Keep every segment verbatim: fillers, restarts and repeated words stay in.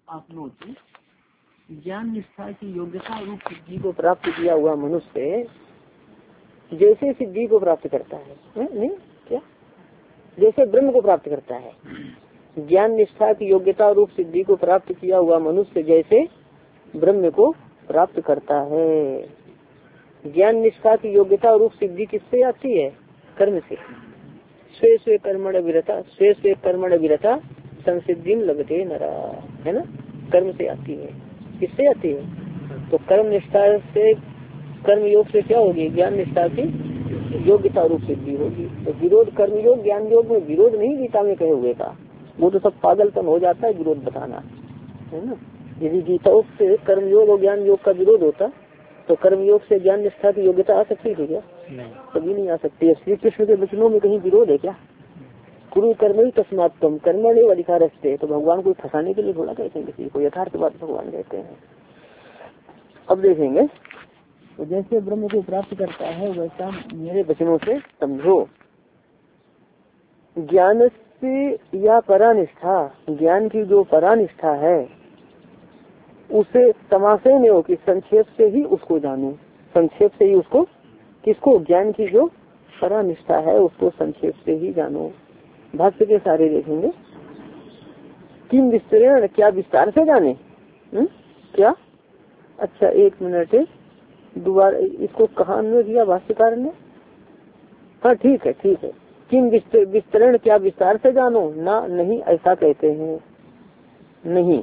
आपनोति ज्ञान निष्ठा की योग्यता रूप सिद्धि को प्राप्त किया हुआ मनुष्य जैसे सिद्धि को प्राप्त करता है, है? नहीं क्या जैसे ब्रह्म को प्राप्त करता है। ज्ञान निष्ठा की योग्यता रूप सिद्धि को प्राप्त किया हुआ मनुष्य जैसे ब्रह्म को प्राप्त करता है। ज्ञान निष्ठा की योग्यता रूप सिद्धि किससे आती है? कर्म से। स्वे स्वे कर्मण विरता स्वे स्वे कर्मण विरता संसिद्धि लगते नरा, है ना, कर्म से आती है। किससे आती है? तो कर्म निष्ठा से, कर्म योग से क्या होगी? ज्ञान निष्ठा की योग्यता रूप सिद्धि होगी। तो विरोध कर्म योग ज्ञान योग में विरोध नहीं गीता में कहे हुए का, वो तो सब पागलपन हो जाता है विरोध बताना, है ना। यदि गीता से कर्म योग और ज्ञान योग का विरोध होता तो कर्म योग से ज्ञान निष्ठा की योग्यता आ सकती थी क्या? कभी नहीं आ सकती। श्री कृष्ण के वचनों में कहीं विरोध है क्या? कुरु कर्म ही तस्मात् त्वं कर्मण्येव अधिकारस्ते, तो भगवान को फंसाने के लिए थोड़ा कहते हैं किसी को, यथार्थ बात भगवान कहते हैं। अब देखेंगे, तो जैसे ब्रह्म को प्राप्त करता है वैसा मेरे वचनों से समझो। ज्ञान से या परानिष्ठा, ज्ञान की जो परानिष्ठा है उसे तमाशे में हो कि संक्षेप से ही उसको जानूं, संक्षेप से ही उसको, किसको? ज्ञान की जो परानिष्ठा है उसको संक्षेप से ही जानो। भाष्य के सारे देखेंगे। किम विस्तरण, क्या विस्तार से जाने? हुँ? क्या? अच्छा एक मिनट, दोबारा इसको कहाँ अन्वय किया भाष्यकार ने? हाँ ठीक है ठीक है। किम विस्तरण, क्या विस्तार से जानो? ना नहीं, ऐसा कहते हैं, नहीं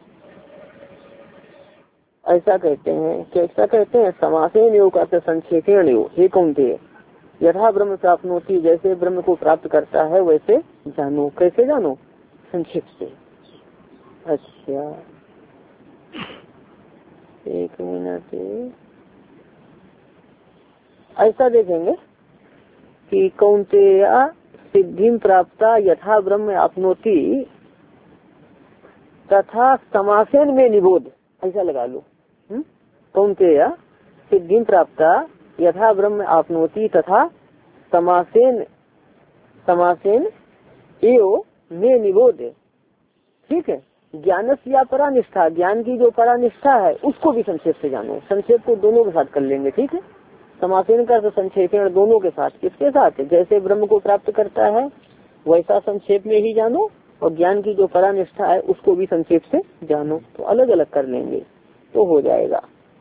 ऐसा कहते हैं। कैसा कहते हैं? समासेन योग का संक्षेपेण योग। हे कौन्तेय, यथा ब्रह्म प्राप्नोति, जैसे ब्रह्म को प्राप्त करता है वैसे जानो। कैसे जानो? संक्षेप से। अच्छा एक मिनट, ऐसा देखेंगे कि कौन्तेय सिद्धिं प्राप्ता यथा ब्रह्म आपनोति तथा समासेन में निबोध, ऐसा लगा लो। कौन्तेय सिद्धिं प्राप्ता यथा ब्रह्म आपनोति तथा समासेन समासेन एव में निबोध। ठीक है। ज्ञान या परानिष्ठा, ज्ञान की जो परानिष्ठा है उसको भी संक्षेप से जानो। संक्षेप को दोनों के साथ कर लेंगे, ठीक है। समासेन का तो संक्षेपण दोनों के साथ। किसके साथ? जैसे ब्रह्म को प्राप्त करता है वैसा संक्षेप में ही जानो, और ज्ञान की जो परानिष्ठा है उसको भी संक्षेप से जानो। तो अलग अलग कर लेंगे तो हो जाएगा।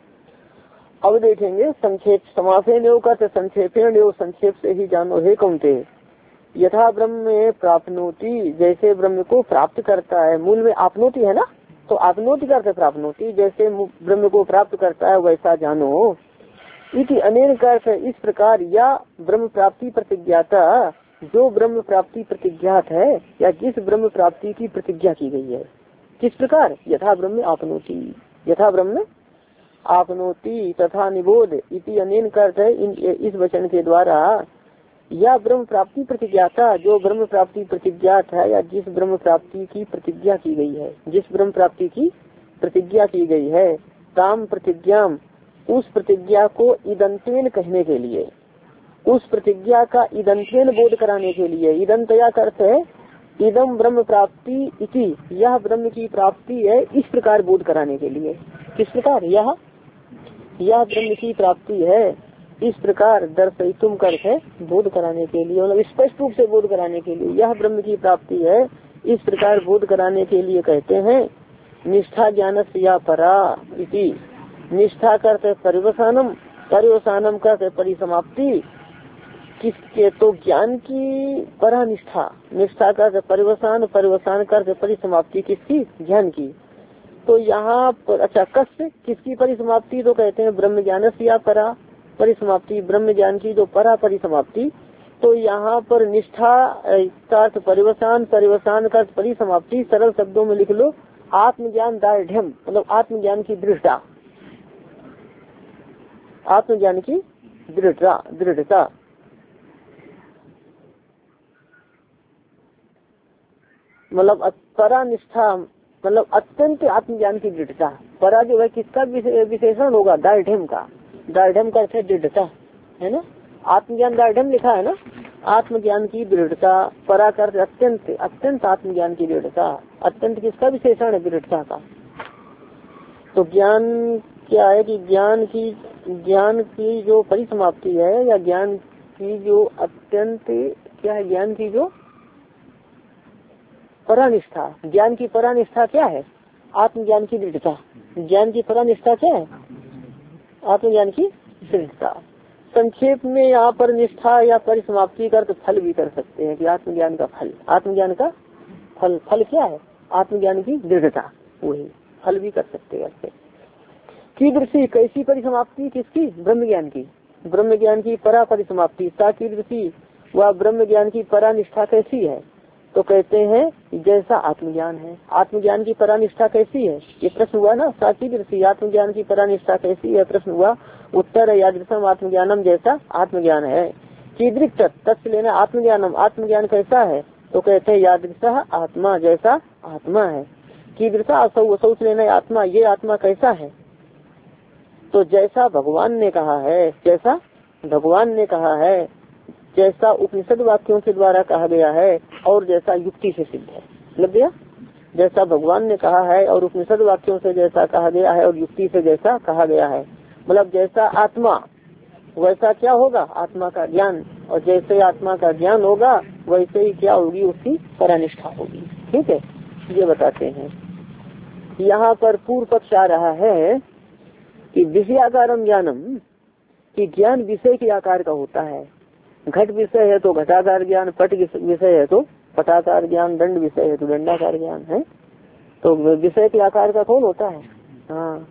अब देखेंगे संक्षेप, समासेन योग का संक्षेपेण योग, संक्षेप से ही जानो। हे कौन्तेय, यथा ब्रह्म प्राप्नोति, जैसे ब्रह्म को प्राप्त करता है। मूल में आपनोति है ना, तो आपनोति का अर्थ प्राप्नोति, जैसे ब्रह्म को प्राप्त करता है वैसा जानो। इति अनेन का अर्थ इस प्रकार, या ब्रह्म प्राप्ति प्रतिज्ञाता, जो ब्रह्म प्राप्ति प्रतिज्ञात है या जिस ब्रह्म प्राप्ति की प्रतिज्ञा की गई है। किस प्रकार? यथा ब्रह्म आपनोति, यथा ब्रह्म आपनोति तथा निबोध। इति अनेन का अर्थ है इन इस वचन के द्वारा, या ब्रह्म प्राप्ति प्रतिज्ञाता, जो ब्रह्म प्राप्ति प्रतिज्ञात है या जिस ब्रह्म प्राप्ति की प्रतिज्ञा की गई है, जिस ब्रह्म प्राप्ति की प्रतिज्ञा की गई है। ताम प्रतिज्ञा, उस प्रतिज्ञा को इदंतेन कहने के लिए, उस प्रतिज्ञा का इदंतेन बोध कराने के लिए। इदंतया का अर्थ है इदम ब्रह्म प्राप्ति इति, यह ब्रह्म की प्राप्ति है, इस प्रकार बोध कराने के लिए। किस प्रकार? यह यह ब्रह्म की प्राप्ति है इस प्रकार दर्शयितुम करके है बोध कराने के लिए, मतलब स्पष्ट रूप से बोध कराने के लिए। यह ब्रह्म की प्राप्ति है इस प्रकार बोध कराने के लिए कहते हैं। निष्ठा ज्ञानस्य या परा इति, निष्ठा करते परिवसानम, परिवसानम करते परिसमाप्ति। किसके? तो ज्ञान की परानिष्ठा, निष्ठा करते परिवसान, परिवसान करते परिसमाप्ति। किसकी? ज्ञान की। तो यहाँ पर अच्छा कस्य, किसकी परिसमाप्ति? तो कहते हैं ब्रह्म ज्ञानस्य या परा परिसमाप्ति, ब्रह्म ज्ञान की जो परा परिसमाप्ति। तो यहाँ पर निष्ठा का अर्थ परिवसान, परिवसान का अर्थ परिसमाप्ति। सरल शब्दों में लिख लो, आत्मज्ञान दार्ढ्यम, मतलब आत्मज्ञान की दृढ़ता, आत्मज्ञान की दृढ़ता दृढ़ता मतलब परा निष्ठा, मतलब अत्यंत आत्मज्ञान की दृढ़ता। परा जो है किसका विशेषण होगा? दार्ढ्यम का। दार्ढ्यम का अर्थ है दृढ़ता, है ना। आत्मज्ञान दार्ढ्यम लिखा है ना, आत्मज्ञान की दृढ़ता, पराकर अत्यंत अत्यंत आत्मज्ञान की दृढ़ता। अत्यंत किसका विशेषण है? दृढ़ता का। तो ज्ञान क्या है कि ज्ञान की ज्ञान की जो परिसमाप्ति है या ज्ञान की जो अत्यंत क्या है, ज्ञान की जो परानिष्ठा, ज्ञान की परानिष्ठा क्या है? आत्मज्ञान की दृढ़ता। ज्ञान की परानिष्ठा क्या है? आत्मज्ञान की दृढ़ता। संक्षेप में यहाँ पर निष्ठा या परिसमाप्ति का अर्थ फल भी कर सकते हैं कि आत्मज्ञान का फल, आत्मज्ञान का फल। फल क्या है? आत्मज्ञान की दृढ़ता, वही फल भी कर सकते हैं। कीदृशी कैसी परिसमाप्ति? किसकी? ब्रह्म ज्ञान की। ब्रह्म ज्ञान की परा परिसमाप्ति। सा कीदृशी, वह ब्रह्म ज्ञान की परानिष्ठा कैसी है? तो कहते हैं जैसा आत्मज्ञान है। आत्मज्ञान की परानिष्ठा कैसी है? ये प्रश्न हुआ ना। सा कीदृशी, आत्मज्ञान की परानिष्ठा कैसी है? प्रश्न हुआ। उत्तर है यादृशम आत्मज्ञानम, जैसा आत्मज्ञान है। कीदृक् तत्व लेना आत्मज्ञानम, आत्मज्ञान कैसा है? तो कहते हैं यादृश आत्मा, जैसा आत्मा है। कीदृशा असौ, असौ से लेना आत्मा, ये आत्मा कैसा है? तो जैसा भगवान ने कहा है, जैसा भगवान ने कहा है, जैसा उपनिषद वाक्यों के द्वारा कहा गया है और जैसा युक्ति से सिद्ध है। लग गया? जैसा भगवान ने कहा है और उपनिषद वाक्यों से जैसा कहा गया है और युक्ति से जैसा कहा गया है, मतलब जैसा आत्मा वैसा क्या होगा? आत्मा का ज्ञान। और जैसे आत्मा का ज्ञान होगा वैसे ही क्या होगी? उसकी परानिष्ठा होगी। ठीक है, ये बताते हैं। यहाँ पर पूर्व पक्ष आ रहा है कि विषयाकारम ज्ञानम, कि ज्ञान विषय के आकार का होता है। घट विषय है तो घटाकार ज्ञान, पट विषय है तो पटाकार ज्ञान, दंड विषय है तो दंडाकार ज्ञान है। तो विषय के आकार का कौन होता है? हाँ,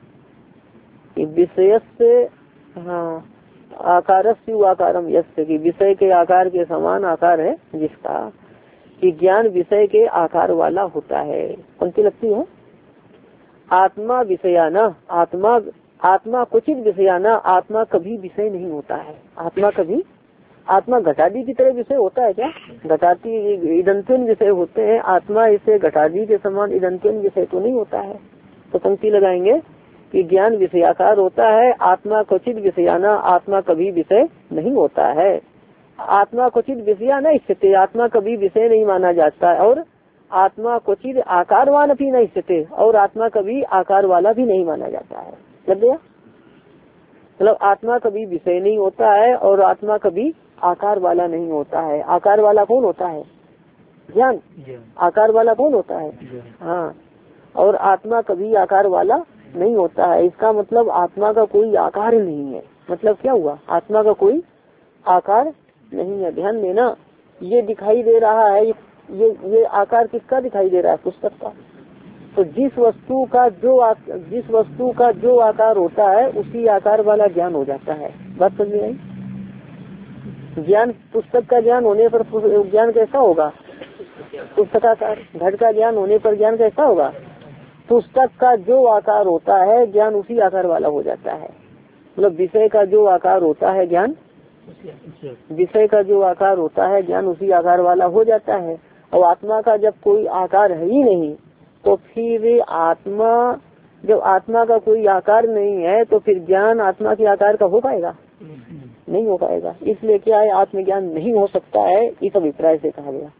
विषय से, हाँ, आकारस्यु आकारम यस्य, कि विषय के आकार के समान आकार है जिसका, कि ज्ञान विषय के आकार वाला होता है। पंक्ति लगती है। आत्मा विषयाना, आत्मा आत्मा क्वचित विषयाना, आत्मा कभी विषय नहीं होता है। आत्मा कभी, आत्मा घटादी की तरह विषय होता है क्या? घटाती इदंत्वन विषय होते हैं, आत्मा इसे घटादी के समान इदंत्वन विषय तो नहीं होता है। तो पंक्ति लगाएंगे कि ज्ञान विषयाकार होता है, आत्मा क्वचित विषयाना, आत्मा कभी विषय नहीं होता है। आत्मा क्वचित विषयाना स्थिति, आत्मा कभी विषय नहीं माना जाता है। और आत्मा क्वचित आकारवान भी नहीं स्थिति, और आत्मा कभी आकार वाला भी नहीं माना जाता है। लग गया? मतलब आत्मा कभी विषय नहीं होता है और आत्मा कभी आकार वाला नहीं होता है। आकार वाला कौन होता है? ज्ञान। आकार वाला कौन होता है? हाँ, और आत्मा कभी आकार वाला नहीं होता है। इसका मतलब आत्मा का कोई आकार नहीं है। मतलब क्या हुआ? आत्मा का कोई आकार नहीं है। ध्यान देना, ये दिखाई दे रहा है, ये ये आकार किसका दिखाई दे रहा है? पुस्तक का। तो जिस वस्तु का जो आ, जिस वस्तु का जो आकार होता है उसी आकार वाला ज्ञान हो जाता है। बात समझ में आई? ज्ञान, पुस्तक का ज्ञान होने पर ज्ञान कैसा होगा? पुस्तकाकार। घट का ज्ञान होने पर ज्ञान कैसा होगा? पुस्तक का जो आकार होता है ज्ञान उसी आकार वाला हो जाता है। मतलब विषय का जो आकार होता है ज्ञान, विषय का जो आकार होता है ज्ञान उसी आकार वाला हो जाता है। और आत्मा का जब कोई आकार है ही नहीं तो फिर आत्मा, जब आत्मा का कोई आकार नहीं है तो फिर ज्ञान आत्मा के आकार का हो पाएगा? नहीं हो पाएगा। इसलिए क्या है? आत्मज्ञान नहीं हो सकता है, इस अभिप्राय से कहा गया।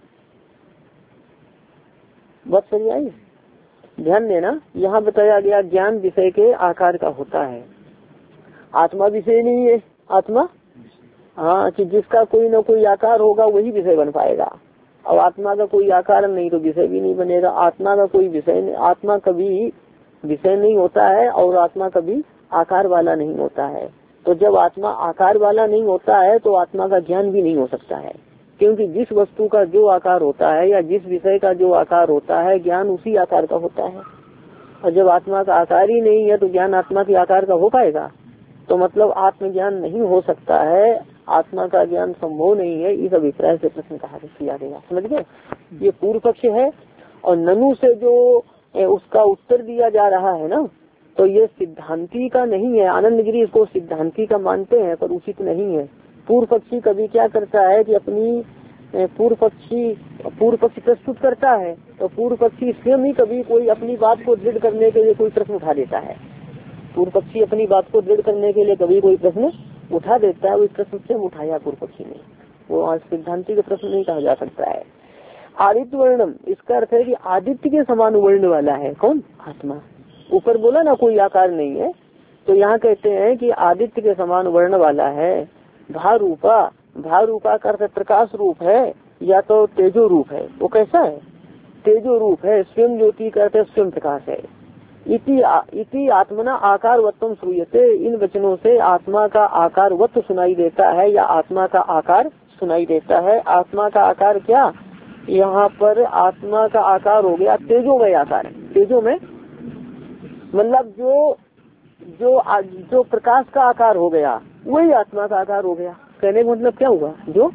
बात समझ आई? ध्यान देना, यहाँ बताया गया ज्ञान विषय के आकार का होता है, आत्मा विषय नहीं है। आत्मा, हाँ, कि जिसका कोई न कोई आकार होगा वही विषय बन पाएगा। अब आत्मा का कोई आकार नहीं तो विषय भी नहीं बनेगा। आत्मा का कोई विषय नहीं, आत्मा कभी विषय नहीं होता है और आत्मा कभी आकार वाला नहीं होता है। तो जब आत्मा आकार वाला नहीं होता है तो आत्मा का ज्ञान भी नहीं हो सकता है, क्योंकि जिस वस्तु का जो आकार होता है या जिस विषय का जो आकार होता है ज्ञान उसी आकार का होता है। और जब आत्मा का आकार ही नहीं है तो ज्ञान आत्मा के आकार का हो पाएगा? तो मतलब आत्मज्ञान नहीं हो सकता है, आत्मा का ज्ञान संभव नहीं है। इस अभिप्राय से प्रश्न कहा किया गया। समझ गए? ये पूर्व पक्ष है। और ननु से जो उसका उत्तर दिया जा रहा है ना, तो ये सिद्धांति का नहीं है। आनंदगिरी इसको सिद्धांति का मानते हैं पर उचित नहीं है। पूर्व पक्षी कभी क्या करता है कि अपनी पूर्व पक्षी पूर्व पक्षी प्रस्तुत करता है तो पूर्व पक्षी स्वयं ही कभी कोई अपनी बात को दृढ़ करने के लिए कोई प्रश्न उठा देता है। पूर्व पक्षी अपनी बात को दृढ़ करने के लिए कभी कोई प्रश्न उठा देता है। वो प्रश्न स्वयं उठाया पूर्व पक्षी ने, वो सिद्धांति का प्रश्न नहीं कहा जा सकता है। आदित्य वर्णम, इसका अर्थ है कि आदित्य के समान वर्ण वाला है कौन? आत्मा। ऊपर बोला ना कोई आकार नहीं है, तो यहाँ कहते हैं कि आदित्य के समान वर्ण वाला है। भारूपा, भारूपा का अर्थ प्रकाश रूप है या तो तेजो रूप है। वो कैसा है? तेजो रूप है। स्वयं ज्योति का अर्थ स्वयं प्रकाश है। इति, इति आत्मना आकार वत्तम श्रूयते, इन वचनों से आत्मा का आकार वत्त सुनाई देता है या आत्मा का आकार सुनाई देता है। आत्मा का आकार क्या? यहाँ पर आत्मा का आकार हो गया तेजोमय आकार। तेजो में मतलब जो जो जो प्रकाश का आकार हो गया वही आत्मा का आकार हो गया। कहने का मतलब क्या हुआ? जो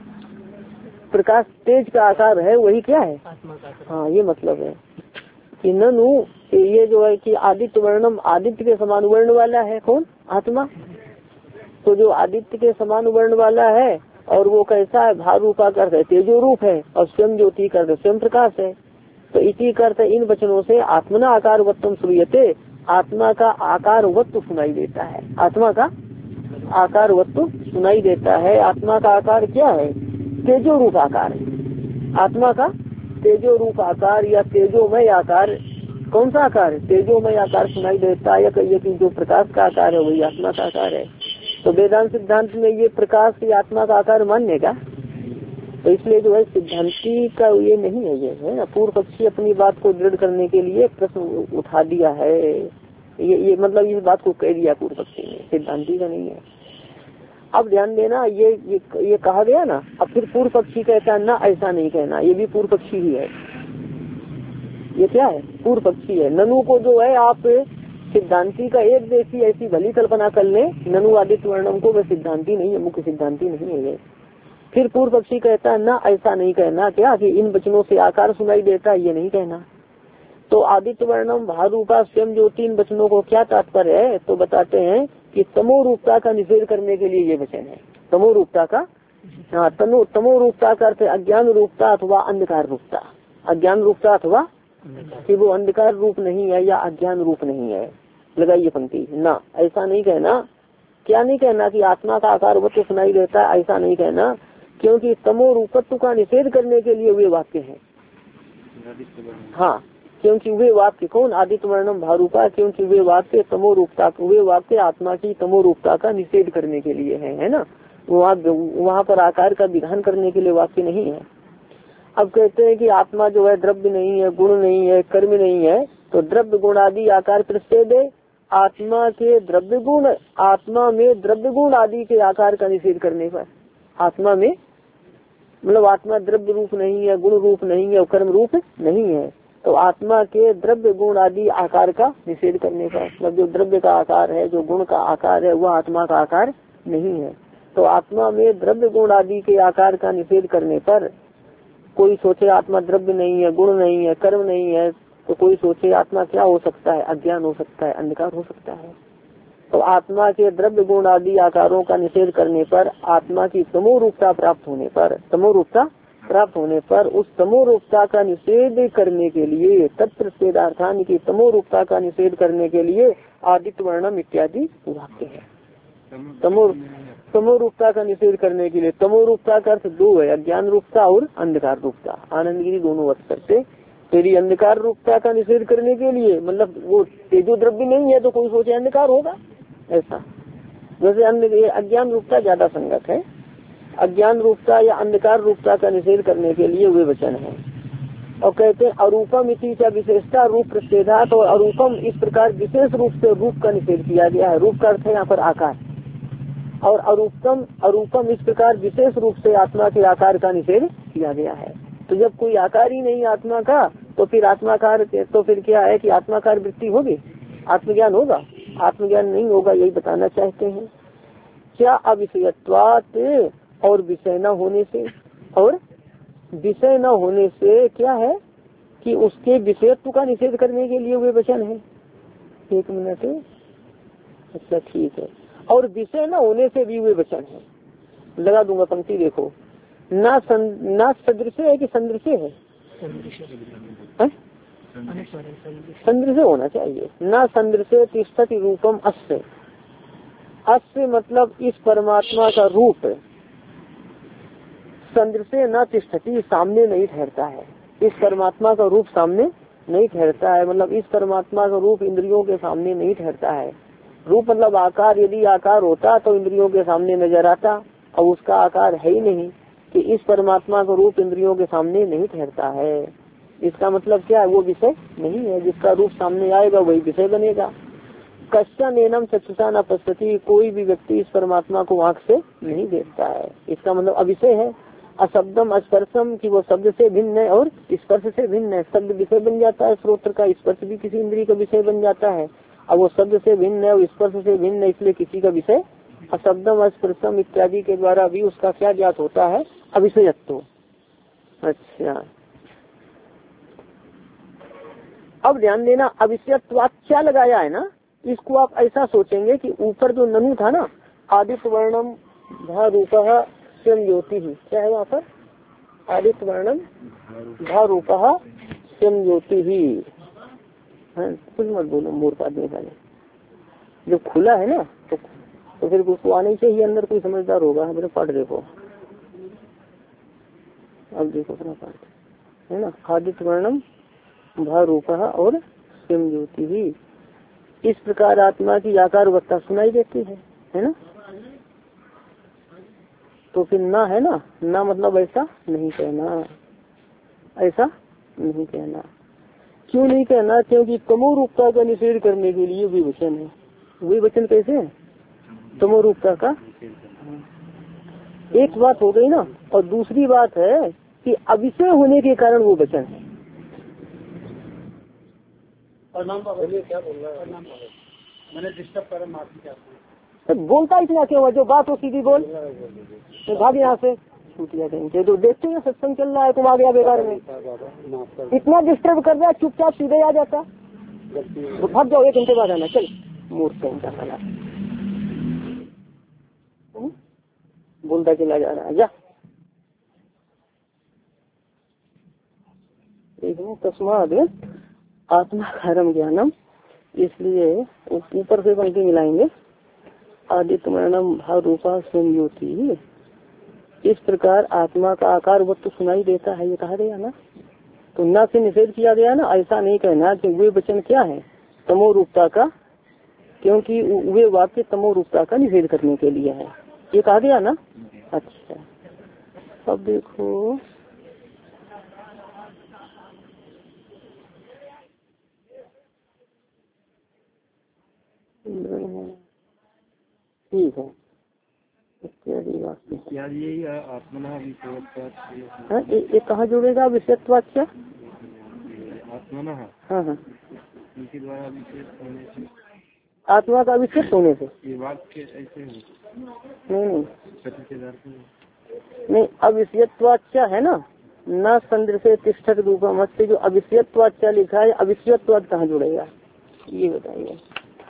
प्रकाश तेज का आकार है वही क्या है? आत्मा का। हाँ, ये मतलब है कि ननु, ये जो है कि आदित्य वर्णम, आदित्य के समान वर्ण वाला है कौन? आत्मा। तो जो आदित्य के समान वर्ण वाला है और वो कैसा है? भारूपा कर है, तेजो रूप है, और स्वयं ज्योति कर स्वयं प्रकाश है। तो इसी करते इन वचनों से आत्मना आकार वत्तम श्रूयते, आत्मा का आकार वत्त सुनाई देता है। आत्मा का आकार वत्त सुनाई देता है। आत्मा का आकार क्या है? तेजो रूप आकार है। आत्मा का तेजो रूप आकार या तेजोमय आकार। कौन सा आकार? तेजोमय आकार सुनाई देता है। या कहिए कि जो प्रकाश का आकार है वही आत्मा का आकार है। तो वेदांत सिद्धांत में ये प्रकाश की आत्मा का आकार मानने का, तो इसलिए जो है सिद्धांति का ये नहीं है। ये है पूर्व पक्षी अपनी बात को दृढ़ करने के लिए प्रश्न उठा दिया है। ये ये मतलब इस बात को कह दिया पूर्व पक्षी ने, सिद्धांति का नहीं है। अब ध्यान देना, ये ये, ये कहा गया ना। अब फिर पूर्व पक्षी कहता है ना ऐसा नहीं कहना, ये भी पूर्व पक्षी ही है। ये क्या है? पूर्व पक्षी है। ननु को जो है आप सिद्धांति का एक जैसी ऐसी भली कल्पना कर ले, ननु आदित्य वर्णम को वह सिद्धांति नहीं है, मुख्य सिद्धांति नहीं है ये। फिर पूर्व पक्षी कहता है ना ऐसा नहीं कहना, क्या कि इन वचनों से आकार सुनाई देता है, ये नहीं कहना। तो आदित्य वर्णम भारूपा स्वयं ज्योति, इन वचनों को क्या तात्पर्य है? तो बताते हैं कि तमो रूपता का निषेध करने के लिए ये वचन है। तमो रूपता का, हाँ, तमो तमो रूपता का अर्थ अज्ञान रूपता अथवा अंधकार रूपता। अज्ञान रूपता अथवा कि वो अंधकार रूप नहीं है या अज्ञान रूप नहीं है। लगाइए पंक्ति ना, ऐसा नहीं कहना। क्या नहीं कहना? कि आत्मा का आकार वत्त सुनाई देता है, ऐसा नहीं कहना, क्योंकि तमो रूपत्व का निषेध करने के लिए वे वाक्य हैं। हाँ, क्योंकि वे वाक्य कौन? आदित्य वर्णम भारूपा, क्योंकि वे वाक्य तमो रूपता, वे वाक्य आत्मा की तमो रूपता का निषेध करने के लिए है, है ना। वहाँ वहाँ पर आकार का विधान करने के लिए वाक्य नहीं है। अब कहते हैं कि आत्मा जो है द्रव्य नहीं है, गुण नहीं है, कर्म नहीं है, तो द्रव्य गुण आदि आकार प्रतिषेध है। आत्मा के द्रव्य गुण, आत्मा में द्रव्य गुण आदि के आकार का निषेध करने पर, आत्मा में मतलब आत्मा द्रव्य रूप नहीं है, गुण रूप नहीं है और कर्म रूप नहीं है, तो आत्मा के द्रव्य गुण आदि आकार का निषेध करने पर, मतलब जो द्रव्य का आकार है, जो गुण का आकार है, वह आत्मा का आकार नहीं है। तो आत्मा में द्रव्य गुण आदि के आकार का निषेध करने पर कोई सोचे आत्मा द्रव्य नहीं है, गुण नहीं है, कर्म नहीं है, तो कोई सोचे आत्मा क्या हो सकता है? अज्ञान हो सकता है, अंधकार हो सकता है। तो आत्मा के द्रव्य गुण आदि आकारों का निषेध करने पर, आत्मा की तमो रूपता प्राप्त होने पर, तमो रूपता प्राप्त होने पर उस तमो रूपता का निषेध करने के लिए, तत्प्रत्येदार्थान की तमो रूपता का निषेध करने के लिए आदित्य वर्णम इत्यादि वाक्य है। तमो तमो रूपता का निषेध करने के लिए, तमो रूपता का अर्थ दो है, अज्ञान रूपता और अंधकार रूपता। आनंदगिरी दोनों अर्थ करते। तेरी अंधकार रूपता का निषेध करने के लिए, मतलब वो तेजो द्रव्य नहीं है तो कोई सोचे अंधकार होगा, ऐसा। वैसे अज्ञान रूपता ज्यादा संगत है। अज्ञान रूपता या अंधकार रूपता का निषेध करने के लिए वे वचन है। और कहते हैं अरूपम इसी का विशेषता रूप प्रतिषेधा, तो अरूपम इस प्रकार विशेष रूप से रूप का निषेध किया गया है। रूप का अर्थ है यहाँ पर आकार, और अरूपम अरूपम इस प्रकार विशेष रूप से आत्मा के आकार का निषेध किया गया है। तो जब कोई आकार ही नहीं आत्मा का, तो फिर आत्माकार, तो फिर क्या है कि आत्माकार वृत्ति होगी, आत्मज्ञान होगा? आत्मज्ञान नहीं होगा, यही बताना चाहते हैं। क्या अविषयत्वात्, और विषय न होने से, और विषय न होने से क्या है कि उसके विषयत्व का निषेध करने के लिए वे वचन है। एक मिनट, अच्छा ठीक है। और विषय न होने से भी वे वचन है। लगा दूंगा पंक्ति, देखो। ना सं, ना सदृश है कि संदृश्य है? संदृश्य होना चाहिए। ना संदृश्य तिष्ठति रूपम अस्य, अस्य मतलब इस परमात्मा का रूप, संदृशे न तिष्ठति, सामने नहीं ठहरता है। इस परमात्मा का रूप सामने नहीं ठहरता है, मतलब इस परमात्मा का रूप इंद्रियों के सामने नहीं ठहरता है। रूप मतलब आकार, यदि आकार होता तो इंद्रियों के सामने नजर आता, और उसका आकार है ही नहीं कि इस परमात्मा का रूप इंद्रियों के सामने नहीं ठहरता है। इसका मतलब क्या है, वो विषय नहीं है। जिसका रूप सामने आएगा वही विषय बनेगा। कश्चन एनम चक्षुषा न पश्यति, कोई भी व्यक्ति इस परमात्मा को आँख से नहीं देखता है। इसका मतलब अविषय है। अशब्दम अस्पर्शम, की वो शब्द से भिन्न है और स्पर्श से भिन्न है। शब्द विषय बन जाता है श्रोत्र का, स्पर्श भी किसी इंद्रिय का विषय बन जाता है। अब वो शब्द से भिन्न है और स्पर्श से भिन्न है, इसलिए किसी का विषय अशब्दम अस्पर्शम इत्यादि के द्वारा भी उसका क्या ज्ञात होता है, अविषयत्व। अच्छा, अब ध्यान देना, अविषयत्वात् क्या लगाया है ना, इसको आप ऐसा सोचेंगे कि ऊपर जो ननु था ना, आदित्य वर्णम धा रूपः स्वयं ज्योति ही, क्या है वहाँ पर, आदित्य वर्णम धा रूपः स्वयं ज्योति ही। कुछ मत बोलो मूर्ख आदमी वाले, जो खुला है ना तो, तो फिर उसको आने चाहिए अंदर, कोई समझदार होगा। मेरे पाठ देखो, अब देखो अपना पाठ है ना, आदित्य वर्णम भा रूपः और स्वयं ज्योति ही। इस प्रकार आत्मा की आकार वक्ता सुनाई देती है, है ना। तो फिर ना है ना, ना मतलब ऐसा नहीं कहना, ऐसा नहीं कहना। क्यों नहीं कहना, क्योंकि तमो रूपता का निषेध करने के लिए भी वचन है। वही वचन कैसे है, तमो रूपता का। एक बात हो गई ना, और दूसरी बात है कि अविषय होने के कारण वो वचन है। और नाम क्या बोल रहा है, मैंने डिस्टर्ब करा, माफी चाहता हूँ। बोलता इतना क्यों है, जो बात हो सीधी बोल, तो भाग यहाँ से छूट जाएंगे। तो देखते हैं सत्संग चल रहा है, तुम आ गया बेकार में, इतना डिस्टर्ब कर रहा है, चुपचाप सीधे आ जाता, तो भाग जाओ, एक घंटे बाद आना। चल मूर्ख का साला, बोलता चला जा रहा है, जा। तस्माद आत्मा खरम ज्ञानम, इसलिए ऊपर से पंक्ति मिलाएंगे, आदित्य वर्णम भाव रूपा स्वयं ज्योति। इस प्रकार आत्मा का आकार वक्त तो सुनाई देता है, ये कहा गया ना, तो ना से निषेध किया गया ना। ऐसा नहीं कहना कि वे वचन क्या है, तमो रूपता का, क्योंकि वे वाक्य तमो रूपता का निषेध करने के लिए है, ये कहा गया ना। अच्छा, अब देखो ठीक है, इत्यादि वाक्य हाँ, ये कहाँ जुड़ेगा विषयत्वाच्य, आत्मा। हाँ हाँ, इनके द्वारा आत्मा का अविषय होने से ये वाक्य ऐसे नहीं नहीं नहीं, अविषयत्वाच्य है ना, न संदर्शे तिष्ठत रूपम से जो अविषयत्वाच्य लिखा है, अविषयत्वाद कहाँ जुड़ेगा ये बताइए।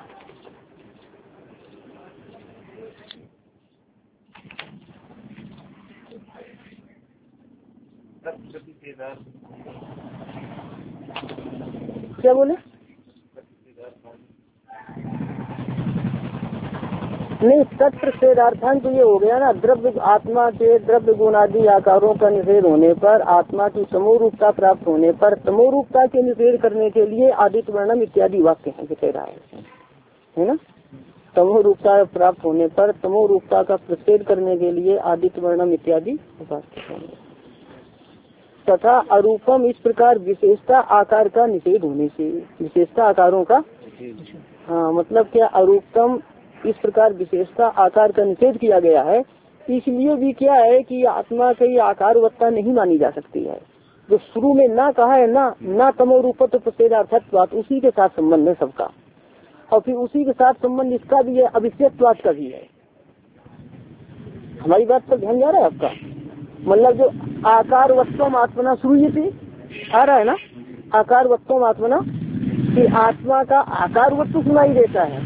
क्या बोले, नहीं तत्प्रत्येगार्थान तो ये हो गया ना, द्रव्य आत्मा के द्रव्य गुण आदि आकारों का निषेध होने पर, आत्मा की समूरूपता प्राप्त होने पर, तमोरूपता के निषेध करने के लिए आदित्य वर्णम इत्यादि वाक्य है, कह रहा है, है ना। तमोरूपता प्राप्त होने पर तमोरूपता का प्रतिषेध करने के लिए आदित्य वर्णम इत्यादि वाक्य है। तथा अरूपम, इस प्रकार विशेषता आकार का निषेध होने से, विशेषता आकारों का, हाँ मतलब क्या, अरूपम इस प्रकार विशेषता आकार का निषेध किया गया है। इसलिए भी क्या है कि आत्मा की आकारवत्ता नहीं मानी जा सकती है। जो शुरू में ना कहा है ना, ना तमो रूपत्व प्रत्येगार्थत्वात्, उसी के साथ संबंध है सबका, और फिर उसी के साथ संबंध इसका भी है, अविषयत्वात् का भी है। हमारी बात पर ध्यान जा रहा है आपका, मतलब जो आकार वत्वम आत्मना शुरू थी आ रहा है ना, आकार वत्वम आत्मना, कि आत्मा का आकार वत्व सुनाई देता है,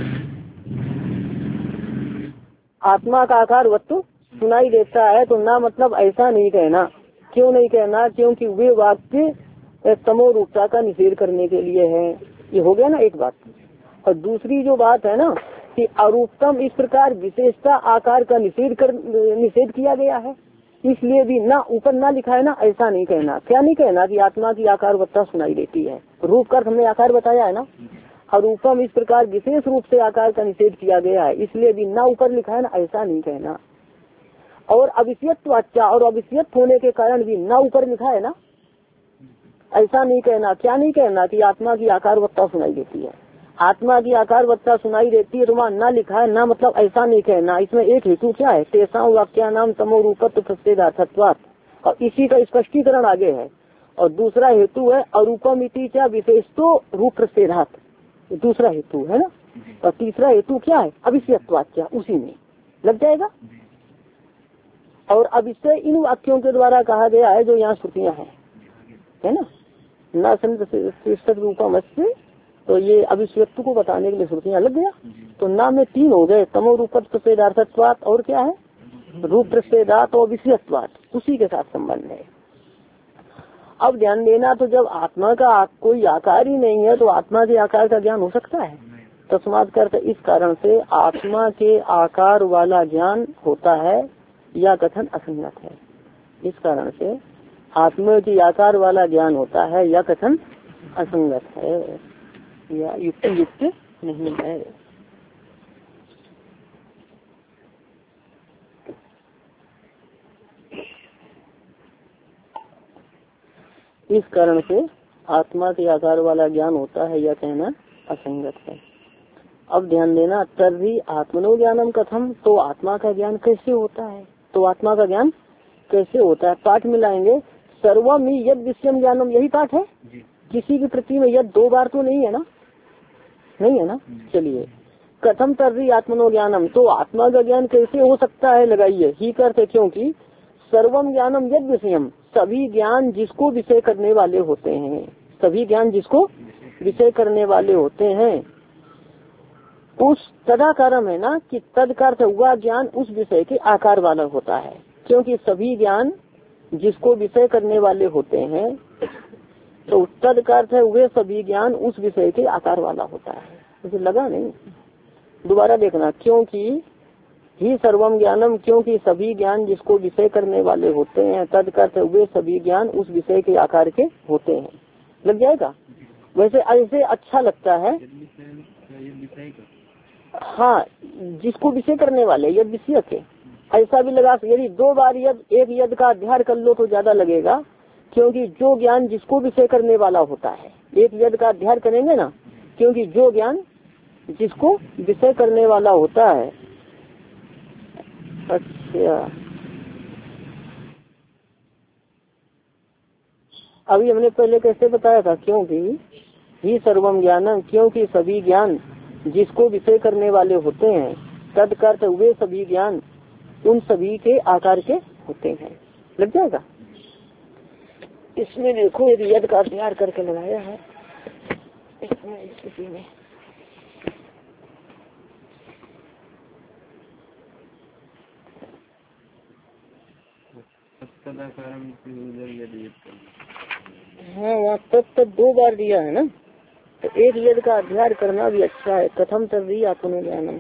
आत्मा का आकार वत्व सुनाई देता है। तो ना मतलब ऐसा नहीं कहना, क्यों नहीं कहना, क्योंकि वे वाक्य तमो रूपता का निषेध करने के लिए है। ये हो गया ना एक बात। और दूसरी जो बात है ना कि अरूपतम, इस प्रकार विशेषता आकार का निषेध कर निषेध किया गया है, इसलिए भी ना ऊपर ना लिखा है ना, ऐसा नहीं कहना। क्या नहीं कहना कि आत्मा की आकारवत्ता सुनाई देती है। रूप का हमने आकार बताया है ना, और रूपम इस प्रकार विशेष रूप से आकार का निषेध किया गया है, इसलिए भी ना ऊपर लिखा है ना, ऐसा नहीं कहना। और अविषयत्वाच्य, और अविषयत्व होने के कारण भी ना ऊपर लिखा है ना, ऐसा नहीं कहना। क्या नहीं कहना कि आत्मा की आकारवत्ता सुनाई देती है, आत्मा की आकारवत्ता सुनाई देती है तो वहाँ ना लिखा है ना, मतलब ऐसा नहीं कहना। इसमें एक हेतु क्या है, तेसा वाक्या नाम तमो रूपत्व प्रत्येगार्थत्वात्, और इसी का स्पष्टीकरण आगे है। और दूसरा हेतु है अरूपम इति क्या विशेषतो रूप प्रत्येगार्थ, दूसरा हेतु है ना। और तीसरा हेतु क्या है, अविषयत्वाच्य, उसी में लग जाएगा। और अब इससे इन वाक्यों के द्वारा कहा गया है जो यहाँ श्रुतियाँ हैं, है ना, न संत रूपम अस्ति, तो ये अविषयत्व को बताने के लिए श्रुतियाँ लग गया। तो नाम में तीन हो गए, तमो रूपत्व प्रत्येगार्थत्वात्, और क्या है, रूप प्रत्येगार्थ और विषयत्वात्, उसी के साथ संबंध है। अब ध्यान देना, तो जब आत्मा का कोई आकार ही नहीं है तो आत्मा के आकार का ज्ञान हो सकता है? तस्मात् करते इस कारण से आत्मा के आकार वाला ज्ञान होता है या कथन असंगत है। इस कारण से आत्मा की आकार वाला ज्ञान होता है या कथन असंगत है, या युक्त युक्त नहीं है। इस कारण से आत्मा के आकार वाला ज्ञान होता है या कहना असंगत है। अब ध्यान देना, तभी आत्मनो ज्ञानम कथम, तो आत्मा का ज्ञान कैसे होता है, तो आत्मा का ज्ञान कैसे होता है। पाठ मिलाएंगे, सर्वम ही यद विषयम ज्ञानम, यही पाठ है। किसी की प्रति में यद दो बार तो नहीं है ना, नहीं है ना। चलिए, कथम तभी आत्मनो ज्ञानम, तो आत्मा का ज्ञान कैसे हो सकता है, लगाइए ही करते, क्योंकि सर्वम ज्ञानम यद विषयम, सभी ज्ञान जिसको विषय करने वाले होते हैं, सभी ज्ञान जिसको विषय करने वाले होते हैं, उस तदाकारम है ना, कि तद का अर्थ हुआ ज्ञान उस विषय के आकार वाला होता है। क्योंकि सभी ज्ञान जिसको विषय करने वाले होते हैं, तो तद का अर्थ है वे सभी ज्ञान उस विषय के आकार वाला होता है। मुझे लगा नहीं, दोबारा देखना, क्योंकि ही सर्वम ज्ञानम, क्योंकि सभी ज्ञान जिसको विषय करने वाले होते हैं, तद का अर्थ वे सभी ज्ञान उस विषय के आकार के होते हैं। लग जाएगा। वैसे ऐसे अच्छा लगता है, हाँ, जिसको विषय करने वाले, यद विषय के, ऐसा भी लगा। यदि दो बार यद एक यद का अध्ययन कर लो तो ज्यादा लगेगा, क्योंकि जो ज्ञान जिसको विषय करने वाला होता है, एक यद का अध्ययन करेंगे ना, क्योंकि जो ज्ञान जिसको विषय करने वाला होता है। अच्छा, अभी हमने पहले कैसे बताया था, क्योंकि ही सर्वम ज्ञानम, क्योंकि सभी ज्ञान जिसको विषय करने वाले होते हैं, तद का अर्थ वे सभी ज्ञान उन सभी के आकार के होते हैं। लग जाएगा। इसमें देखो एक यद का अध्ययन करके लगाया है, इसमें स्थिति में हाँ, वहाँ तब तक दो बार दिया है ना, तो एक यद का अध्ययन करना भी अच्छा है। कथम तभी आत्मनो ज्ञानम,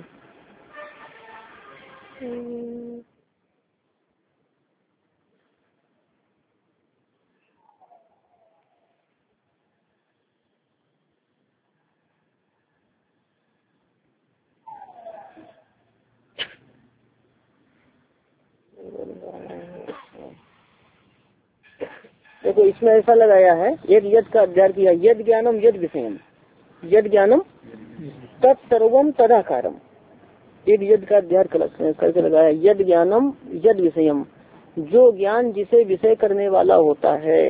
देखो इसमें ऐसा लगाया है, एक यद का अध्ययन किया, यद ज्ञानम यद विषयम, यद ज्ञानम तत्सर्वम तदाकारम, एक यद का अध्ययन करके लगाया, यद ज्ञानम यद विषयम, जो ज्ञान जिसे विषय करने वाला होता है,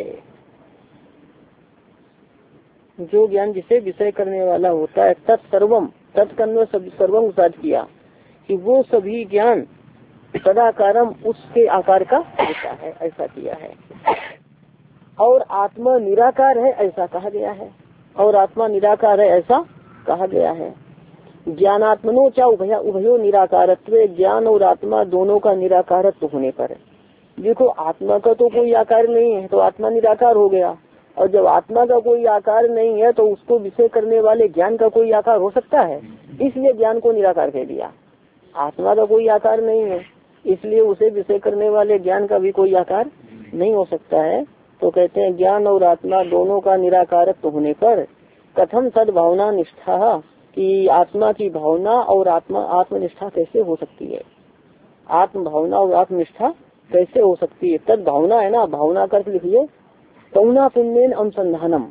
जो ज्ञान जिसे विषय करने वाला होता है, तत्सर्वम, तत्कन्व सर्वम साध किया कि वो सभी ज्ञान तदाकारम उसके आकार का होता है, ऐसा किया है। और आत्मा निराकार है ऐसा कहा गया है, और आत्मा निराकार है ऐसा कहा गया है। ज्ञानात्मनो चा उभया उभयो निराकारत्व, ज्ञान और आत्मा दोनों का निराकारत्व होने पर, देखो आत्मा का तो कोई आकार नहीं है तो आत्मा निराकार हो गया, और जब आत्मा का कोई आकार नहीं है तो उसको विषय करने वाले ज्ञान का कोई आकार हो सकता है, इसलिए ज्ञान को निराकार कह दिया। आत्मा का कोई आकार नहीं है इसलिए उसे विषय करने वाले ज्ञान का भी कोई आकार नहीं हो सकता है। तो कहते हैं ज्ञान और आत्मा दोनों का निराकारक होने पर कथम तद भावना निष्ठा, कि आत्मा की भावना और आत्मा आत्मनिष्ठा कैसे हो सकती है, आत्म भावना और आत्मनिष्ठा कैसे हो सकती है। तद भावना है ना, भावना कर लिखिए पौना पुण्यन अनुसंधानम,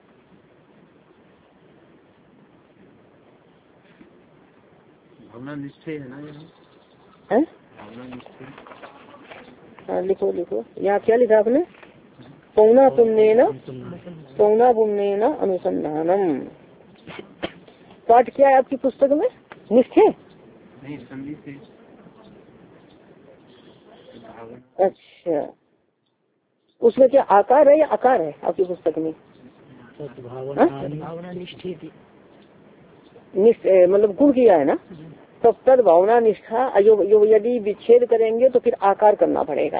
भावना निश्चय है ना है? भावना निश्चय। हाँ लिखो लिखो, यहाँ क्या लिखा आपने, पौना पुण्यन पौना पुण्यन अनुसंधानम। पाठ क्या है आपकी पुस्तक में, निश्चय? नहीं, संधि से। अच्छा, उसमें क्या आकार है या आकार है आपकी पुस्तक में? भावना निष्ठित मतलब गुण किया है ना, तो तद भावना निष्ठा यदि विच्छेद करेंगे तो फिर आकार करना पड़ेगा।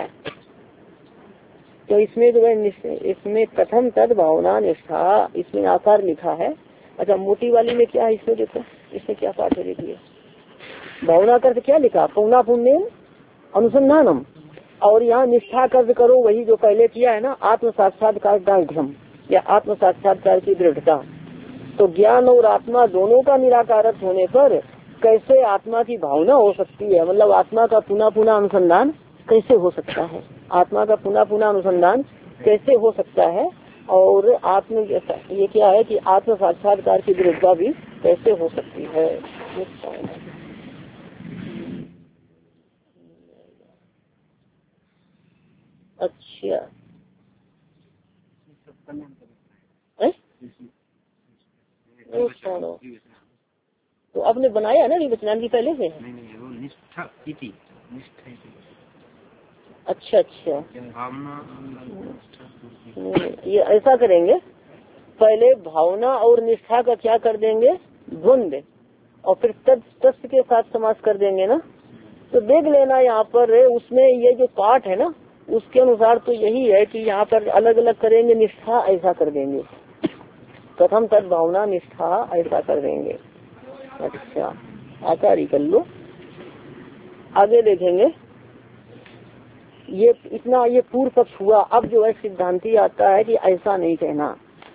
तो इसमें जो है इसमें प्रथम तद भावना निष्ठा, इसमें आकार लिखा है। अच्छा, मोटी वाली में क्या है, इसमें देखो, इसमें क्या पाठ है देखिए, भावना कर क्या लिखा, पौना पुण्य अनुसंधानम, और यहाँ निष्ठा कर्ज करो वही जो पहले किया है ना, आत्म साक्षात्कार का ढम या आत्म साक्षात्कार की दृढ़ता। तो ज्ञान और आत्मा दोनों का निराकारक होने पर कैसे आत्मा की भावना हो सकती है, मतलब आत्मा का पुनः पुनः अनुसंधान कैसे हो सकता है, आत्मा का पुनः पुनः अनुसंधान कैसे हो सकता है, और आत्म ये क्या है कि आत्म साक्षात्कार की दृढ़ता भी कैसे हो सकती है। अच्छा, तो आपने बनाया ना विवचनान की पहले से? नहीं नहीं, वो निष्ठा इति, निष्ठा इति। अच्छा अच्छा, भावना ये ऐसा करेंगे, पहले भावना और निष्ठा का क्या कर देंगे, द्वंद्व, और फिर तद तस् के साथ समास कर देंगे ना। तो देख लेना यहाँ पर उसमें ये जो पाठ है ना, उसके अनुसार तो यही है कि यहाँ पर अलग अलग करेंगे, निष्ठा ऐसा कर देंगे, प्रथम तद भावना निष्ठा ऐसा कर देंगे। अच्छा, आकार ही कर लो, आगे देखेंगे। ये इतना ये पूर्व पक्ष हुआ। अब जो है सिद्धांती आता है कि ऐसा नहीं कहना,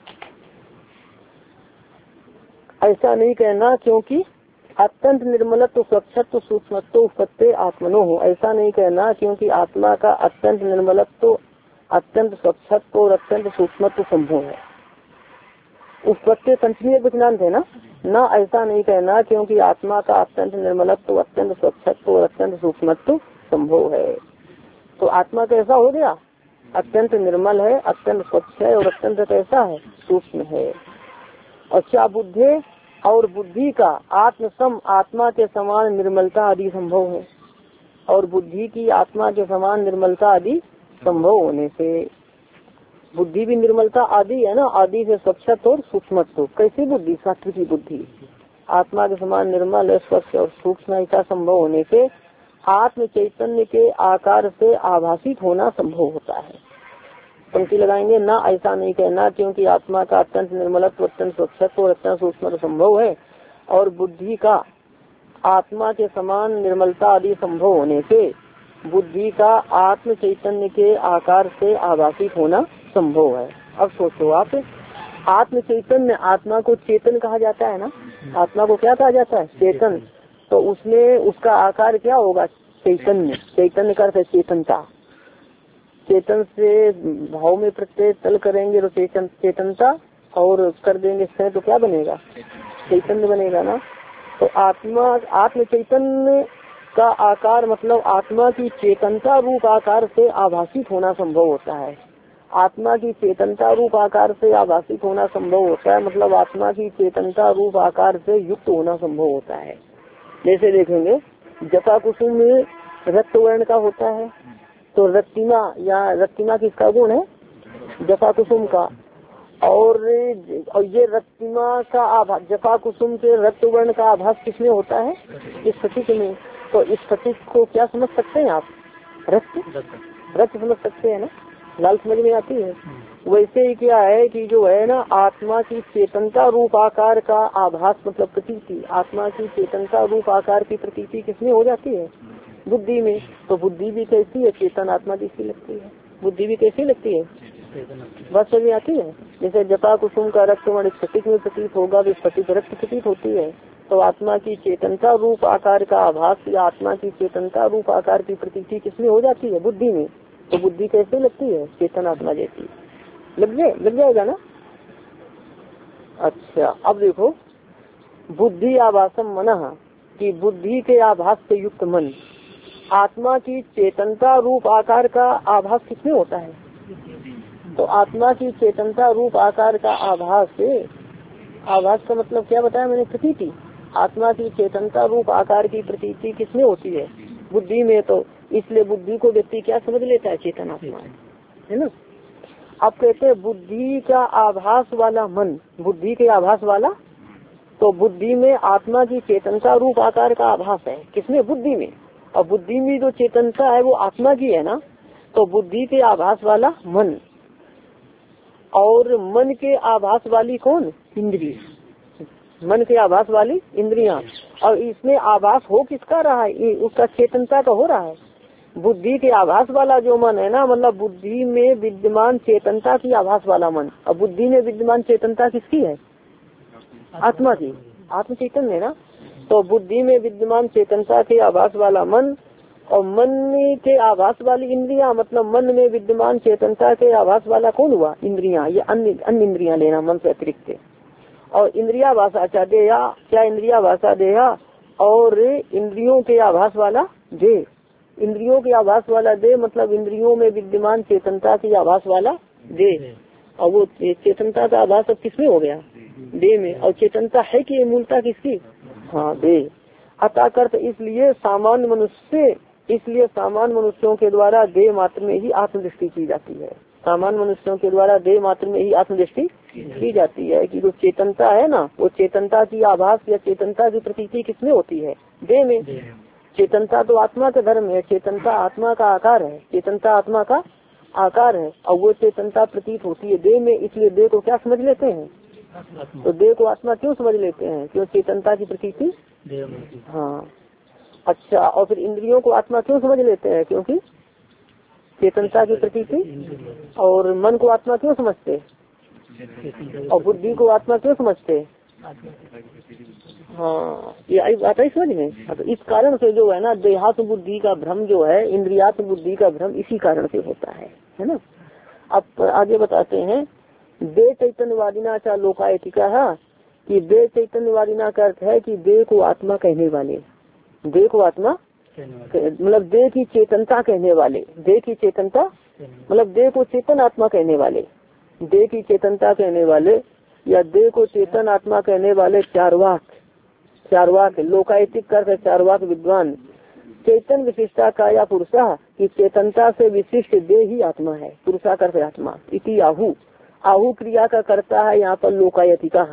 ऐसा नहीं कहना, क्योंकि अत्यंत निर्मलत्व स्वच्छत्व सूक्ष्मत्व उत्पत्ति आत्मनो हो, ऐसा नहीं कहना क्योंकि आत्मा का अत्यंत निर्मलत्व, अत्यंत स्वच्छत्व और अत्यंत सूक्ष्मत्व संभव है। उत्पत्ति पंचमी वचनांत है ना, ना ऐसा नहीं कहना क्योंकि आत्मा का अत्यंत निर्मलत्व, अत्यंत स्वच्छत्व और अत्यंत सूक्ष्मत्व संभव है। तो आत्मा कैसा हो गया, अत्यंत निर्मल है, अत्यंत स्वच्छ है और अत्यंत कैसा है, सूक्ष्म है। अच्छा, बुद्धि और बुद्धि का आत्मसम आत्मा के समान निर्मलता आदि संभव है, और बुद्धि की आत्मा के समान निर्मलता आदि संभव होने से बुद्धि भी निर्मलता आदि है ना, आदि से स्वच्छत्व और सूक्ष्मत्व। कैसी बुद्धि, शास्त्र की बुद्धि आत्मा के समान निर्मल है, स्वच्छ और सूक्ष्म ऐसा संभव होने से आत्म चैतन्य के आकार से आभासित होना संभव होता है। पंक्ति लगाएंगे, ना ऐसा नहीं कहना क्योंकि आत्मा का अत्यंत निर्मलत्व, अत्यंत स्वच्छत्व और अत्यंत सूक्ष्म संभव है, और बुद्धि का आत्मा के समान निर्मलता आदि संभव होने से बुद्धि का आत्म चैतन्य के आकार से आभासित होना संभव है। अब सोचो आप, आत्म चैतन्य, आत्मा को चेतन कहा जाता है ना, आत्मा को क्या कहा जाता है, चेतन। तो उसमें उसका आकार क्या होगा, चैतन्य। चैतन्य का अर्थ है चेतनता। चेतन से भाव में प्रत्यय तल करेंगे तो चेतन चेतनता, और कर देंगे से तो क्या बनेगा, चैतन्य बनेगा ना। तो आत्मा आत्म चैतन्य का आकार मतलब आत्मा की चेतनता रूप आकार से आभासित होना संभव होता है। आत्मा की चेतनता रूप आकार से आभासित होना संभव होता है, मतलब आत्मा की चेतनता रूप आकार से युक्त होना संभव होता है। जैसे देखेंगे, जपा कुसुम में रक्त वर्ण का होता है, तो रक्तिमा या रक्तिमा किसका गुण है, जपा कुसुम का। और, और ये रक्तिमा का आभास, जपा कुसुम के रक्त वर्ण का आभास किसमें होता है, इस स्फटिक में। तो इस स्फटिक को क्या समझ सकते हैं आप, रक्त रक्त समझ सकते हैं ना, लाल समझ में आती है। वैसे ही क्या है कि जो है ना, आत्मा की चेतनता रूप आकार का आभास मतलब प्रतीति, आत्मा की चेतनता रूप आकार की प्रतीति किसमें हो जाती है, बुद्धि में। तो बुद्धि भी कैसी है, चेतन आत्मा जैसी लगती है। बुद्धि भी कैसी लगती है, बात समझ में आती है। जैसे जपा कुसुम का रक्तमण स्फटिक में प्रतीत होगा, वे स्फटिक रक्त प्रतीत होती है। तो आत्मा की चेतनता रूप आकार का आभास या आत्मा की चेतनता रूप आकार की प्रतीति किसमें हो जाती है, बुद्धि में। तो बुद्धि कैसे लगती है, चेतन आत्मा जैसी। लग जाए लग जाएगा ना। अच्छा, अब देखो, बुद्धि आभासम मनः कि बुद्धि के आभास से युक्त मन आत्मा की चेतनता रूप आकार का आभास किसमें होता है। तो आत्मा की चेतनता रूप आकार का आभास से, आभास का मतलब क्या बताया मैंने, प्रतीति। आत्मा की चेतनता रूप आकार की प्रतीति किसमें होती है, बुद्धि में। तो इसलिए बुद्धि को व्यक्ति क्या समझ लेता है, चेतन आत्मा है ना। अब कहते हैं बुद्धि का आभास वाला मन, बुद्धि के आभास वाला। तो बुद्धि में आत्मा की चेतनता रूप आकार का आभास है, किसमें, बुद्धि में। और बुद्धि में जो चेतनता है वो आत्मा की है ना। तो बुद्धि के आभास वाला मन, और मन के आभास वाली कौन, इंद्रिय। मन के आभास वाली इंद्रियां। और इसमें आभास हो किसका रहा है, उसका चेतनता का हो रहा है। बुद्धि के आभास वाला जो मन है ना, मतलब बुद्धि में विद्यमान चेतनता की आभास वाला मन। और बुद्धि में विद्यमान चेतनता किसकी है, आत्मा की, आत्म चैतन्य है ना। तो बुद्धि में विद्यमान चेतनता के आभास वाला मन और मन के आभास वाली इंद्रियां, मतलब मन में विद्यमान चेतनता के आभास वाला कौन हुआ, इंद्रियां। ये अन्य अन्य इंद्रियां लेना मन से अतिरिक्त। और इंद्रिया भाषा क्या देया, क्या इंद्रिया भाषा देया, और इंद्रियों के आभास वाला दे। इंद्रियों के आभास वाला दे मतलब इंद्रियों में विद्यमान चेतनता की आभास वाला दे। और वो चेतनता का आभास अब किसमें हो गया, दे में। और चेतनता है कि मूलता किसकी, हाँ दे। अतः कर्त इसलिए सामान्य मनुष्य, इसलिए सामान्य मनुष्यों के द्वारा देह मात्र में ही आत्मदृष्टि की जाती है। सामान्य मनुष्यों के द्वारा देह मात्र में ही आत्मदृष्टि की जाती है कि जो चेतनता है ना, वो चेतनता की आभास या चेतनता की प्रतीति किसमें होती है, देह में। चेतनता तो आत्मा का धर्म है, चेतनता आत्मा का आकार है, चेतनता आत्मा का आकार है। और वो चेतनता प्रतीत होती है देह में, इसलिए देह को क्या समझ लेते हैं, तो देह को आत्मा क्यों समझ लेते हैं, क्यों चेतनता की प्रतीति, हाँ। अच्छा, और फिर इंद्रियों को आत्मा क्यों समझ लेते हैं, क्योंकि चेतनता की प्रतीति। और मन को आत्मा क्यों समझते, और बुद्धि को आत्मा क्यों समझते, हाँ। ये आई बात है समझ में। तो इस कारण से जो है ना, देहात्म बुद्धि का भ्रम जो है, इंद्रियात्म बुद्धि का भ्रम इसी कारण से होता है, है ना। अब आगे बताते हैं, दे चैतन्यवादिना चा लोकायतिका, कि दे चैतन्यवादिना का अर्थ है कि देह को आत्मा कहने वाले, देह को आत्मा मतलब देह की चेतनता कहने वाले, देह की चेतनता मतलब देह को चेतन आत्मा कहने वाले, देह की चेतनता कहने वाले या देह को चेतन आत्मा कहने वाले चारवाक, चारवाक लोकायतिक कर चारवाक विद्वान। चेतन विशिष्टा काया पुरुषा की चेतनता से विशिष्ट देह ही आत्मा है, पुरुषा कर आत्मा। इति आहु, आहु क्रिया का करता है यहाँ पर लोकायतिका।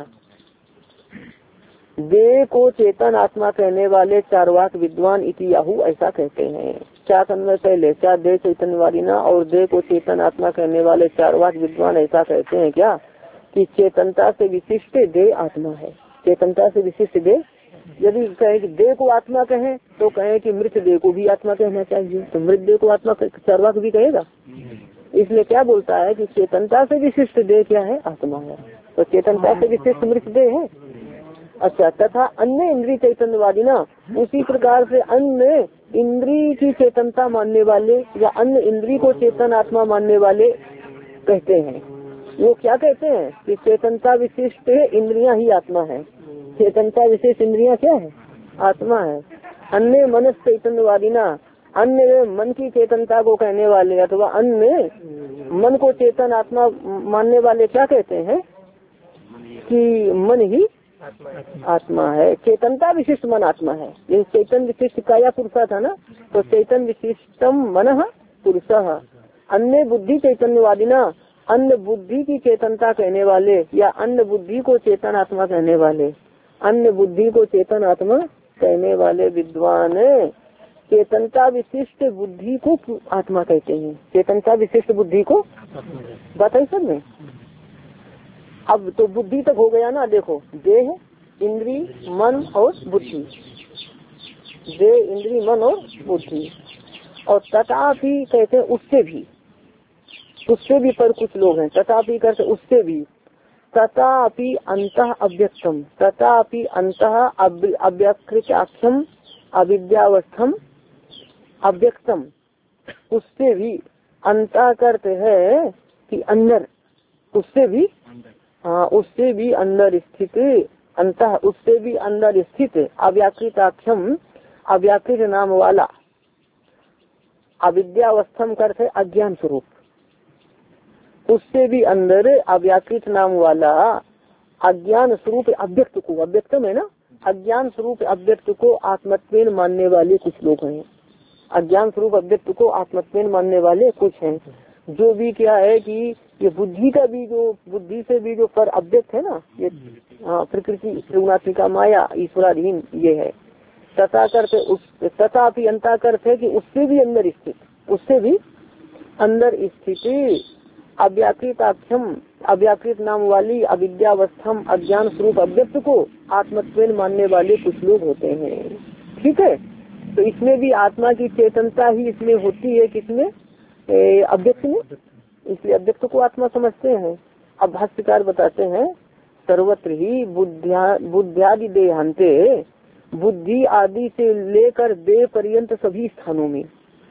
देह को चेतन आत्मा कहने वाले चारवाक विद्वान इति आहु ऐसा कहते हैं। क्या करना पहले, क्या देह चैतन्यवादी ना और देह को चेतन आत्मा कहने वाले चारवाक विद्वान ऐसा कहते हैं क्या, कि चेतनता से विशिष्ट देह आत्मा है, चेतनता से विशिष्ट देह। यदि कहे कि देह को आत्मा कहें तो कहें कि मृत देह को भी आत्मा कहना चाहिए, तो मृत देह को आत्मा चारवाक भी कहेगा। इसलिए क्या बोलता है कि चेतनता से विशिष्ट देह क्या है, आत्मा है। तो चेतनता से विशिष्ट मृत देह है। अच्छा, तथा अन्य इंद्रिय चैतन्यवादी ना, उसी प्रकार से अन्य इंद्रिय की चेतनता मानने वाले या अन्य इंद्रिय को चेतन आत्मा मानने वाले कहते हैं। वो क्या कहते हैं कि चेतनता विशिष्ट इंद्रियां ही आत्मा है, चेतनता विशेष इंद्रियां क्या है, आत्मा है। अन्य मनस चैतन्यवादी ना, अन्य मन की चेतनता को कहने वाले अथवा अन्य मन को चेतन आत्मा मानने वाले क्या कहते हैं कि मन ही आत्मा है, चेतनता विशिष्ट मन आत्मा है। ये चेतन विशिष्ट काया पुरुषा था ना, तो चेतन विशिष्टम मन पुरुषः। अन्य बुद्धि चैतन्यवादी ना, अन्य बुद्धि की चेतनता कहने वाले या अन्य बुद्धि को चेतन आत्मा कहने वाले, अन्य बुद्धि को चेतन आत्मा कहने वाले विद्वान चेतनता विशिष्ट बुद्धि को आत्मा कहते हैं, चेतनता विशिष्ट बुद्धि को। बताइए सब में। अब तो बुद्धि तक हो गया ना, देखो देह, इंद्री, मन और बुद्धि, देह इंद्री मन और बुद्धि। और तथापि कहते हैं उससे भी, उससे भी पर कुछ लोग हैं, तथापि करते उससे भी, तथापि अंतः अव्यक्तम, तथापि अंतः अव्यकृताख्यम अविद्यावस्थम अव्यक्तम, उससे भी अंतः करते है कि अंदर, उससे भी हाँ उससे भी अंदर स्थित, अंतः उससे भी अंदर स्थित अव्याकृताख्यम, अव्याकृत नाम वाला, अविद्यावस्थम करते अज्ञान स्वरूप, उससे भी अंदर अव्याकृत नाम वाला अज्ञान स्वरूप अव्यक्त को, अव्यक्तम है ना, अज्ञान स्वरूप अव्यक्त को आत्मत्वेन मानने वाले कुछ लोग हैं। अज्ञान स्वरूप अव्यक्त को आत्मत्वेन मानने वाले कुछ हैं, जो भी क्या है कि ये बुद्धि का भी जो, बुद्धि से भी जो पर अव्यक्त है ना, ये हाँ प्रकृति त्रिगुणात्मिका माया ईश्वराधीन ये है। तथा करते उस, तथा भी अंता करते कि उससे भी अंदर स्थित, उससे भी अंदर स्थिति अव्याकृताख्यम, अव्याकृत नाम वाली अविद्यावस्थम अज्ञान स्वरूप अव्यक्त को आत्मत्वेन मानने वाले कुछ लोग होते हैं। ठीक है, तो इसमें भी आत्मा की चेतनता ही इसमें होती है, किसमें, अव्यक्त में, इसलिए अव्यक्त को आत्मा समझते हैं। अब भाष्यकार बताते हैं सर्वत्र ही बुद्धिया बुद्धियादि देहांते, बुद्धि आदि से लेकर देह पर्यंत सभी स्थानों में,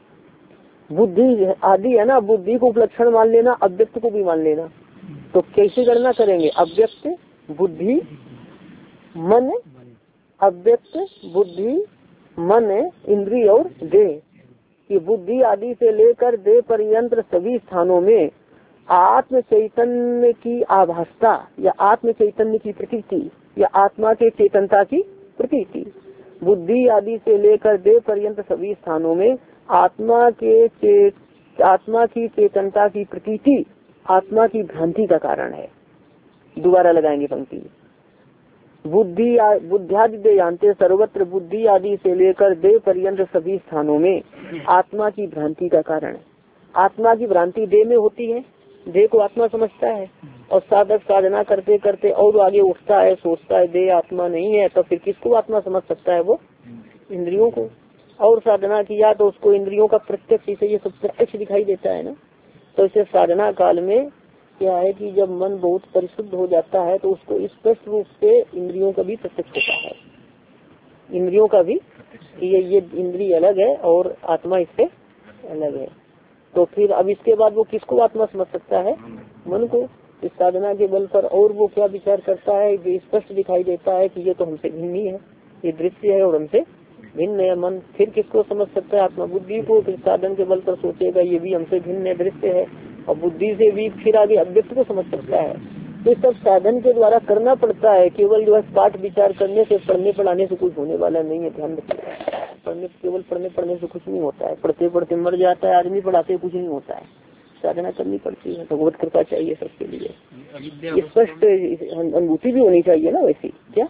बुद्धि आदि है ना, बुद्धि को उपलक्षण मान लेना, अव्यक्त को भी मान लेना। तो कैसे गणना करेंगे, अव्यक्त बुद्धि मन, अव्यक्त बुद्धि मन इंद्रिय और देह, ये बुद्धि आदि से लेकर देह पर्यंत सभी स्थानों में आत्म चैतन्य की आभासता या आत्म चैतन्य की प्रतीति या आत्मा के चेतनता की प्रतीति, बुद्धि आदि से लेकर देह पर्यंत सभी स्थानों में आत्मा के चे, आत्मा की चेतनता की प्रतीति आत्मा की भ्रांति का कारण है। दोबारा लगाएंगे पंक्ति, बुद्धि बुद्धियादि देहांते सर्वत्र, बुद्धि आदि से लेकर देह पर्यंत सभी स्थानों में आत्मा की भ्रांति का कारण है। आत्मा की भ्रांति देह में होती है, देह को आत्मा समझता है, और साधक साधना करते करते और आगे उठता है, सोचता है देह आत्मा नहीं है, तो फिर किसको आत्मा समझ सकता है, वो इंद्रियों को। और साधना किया तो उसको इंद्रियों का प्रत्यक्ष, इसे ये सब प्रत्यक्ष दिखाई देता है ना। तो इसे साधना काल में क्या है कि जब मन बहुत परिशुद्ध हो जाता है तो उसको स्पष्ट रूप से इंद्रियों का भी प्रत्यक्ष होता है, इंद्रियों का भी, ये ये इंद्रिय अलग है और आत्मा इससे अलग है। तो फिर अब इसके बाद वो किसको आत्मा समझ सकता है, मन को। इस साधना के बल पर और वो क्या विचार करता है, जो स्पष्ट दिखाई देता है कि ये तो हमसे भिन्न ही है, ये दृश्य है और हमसे भिन्न है। मन फिर किसको समझ सकता है, आत्मा बुद्धि को। फिर साधन के बल पर सोचेगा ये भी हमसे भिन्न है, दृश्य है, और बुद्धि से भी फिर आगे अव्यक्त को समझ सकता है। तो सब साधन के द्वारा करना पड़ता है, केवल जो है पाठ विचार करने से, पढ़ने पढ़ाने से कुछ होने वाला नहीं है, ध्यान रखिएगा। पढ़ने केवल पढ़ने पढ़ने से कुछ नहीं होता है, पढ़ते पढ़ते मर जाता है आदमी, पढ़ाते कुछ नहीं होता है। साधना करनी पड़ती है, भगवत कृपा चाहिए सबके लिए, स्पष्ट अनुभूति भी होनी चाहिए ना। वैसी क्या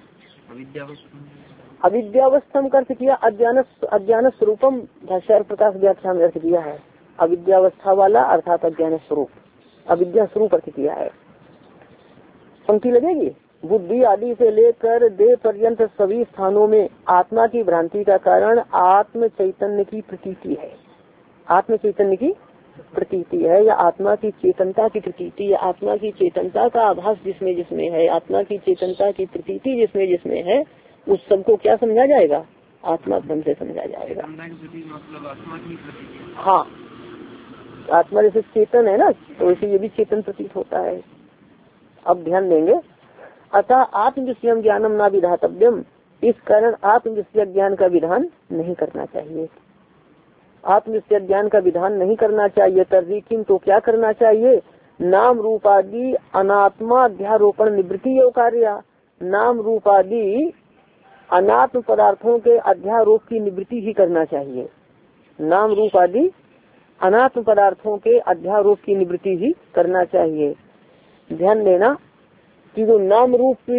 अविद्यावस्थम का अर्थ किया अज्ञान, अज्ञान स्वरूपम, भाष्यार्थ प्रकाश व्याख्या में अर्थ किया है अविद्यावस्था वाला, अर्थात अज्ञान स्वरूप, अविद्या स्वरूप अर्थ किया है। पंक्ति लगेगी, बुद्धि आदि से लेकर देह पर्यंत सभी स्थानों में आत्मा की भ्रांति का कारण आत्म चैतन्य की प्रतीति है, आत्म चैतन्य की प्रतीति है, या आत्मा की चेतनता की प्रतीति, या आत्मा की चेतनता का आभास जिसमें जिसमें है, आत्मा की चेतनता की प्रतीति जिसमें जिसमें है, उस सबको क्या समझा जाएगा, आत्मा ब्रह्म से समझा जाएगा। मतलब आत्मा की प्रतीति, हाँ, आत्मा जैसे चेतन है ना, तो वैसे ये भी चेतन प्रतीत होता है। अब ध्यान देंगे, अतः आत्मविषयम ज्ञानम ना विधातव्यम, इस कारण आत्मविषय ज्ञान का विधान नहीं करना चाहिए, आत्मविषय ज्ञान का विधान नहीं करना चाहिए। तर्जीकिन तो क्या करना चाहिए, नाम रूपादि अनात्मा अध्यारोपण निवृत्ति योग कार्य, नाम रूपादि अनात्म पदार्थों के अध्यारोप की निवृत्ति ही करना चाहिए, नाम रूप आदि अनात्म पदार्थों के अध्यारोप की निवृत्ति ही करना चाहिए। ध्यान देना कि जो नाम रूप,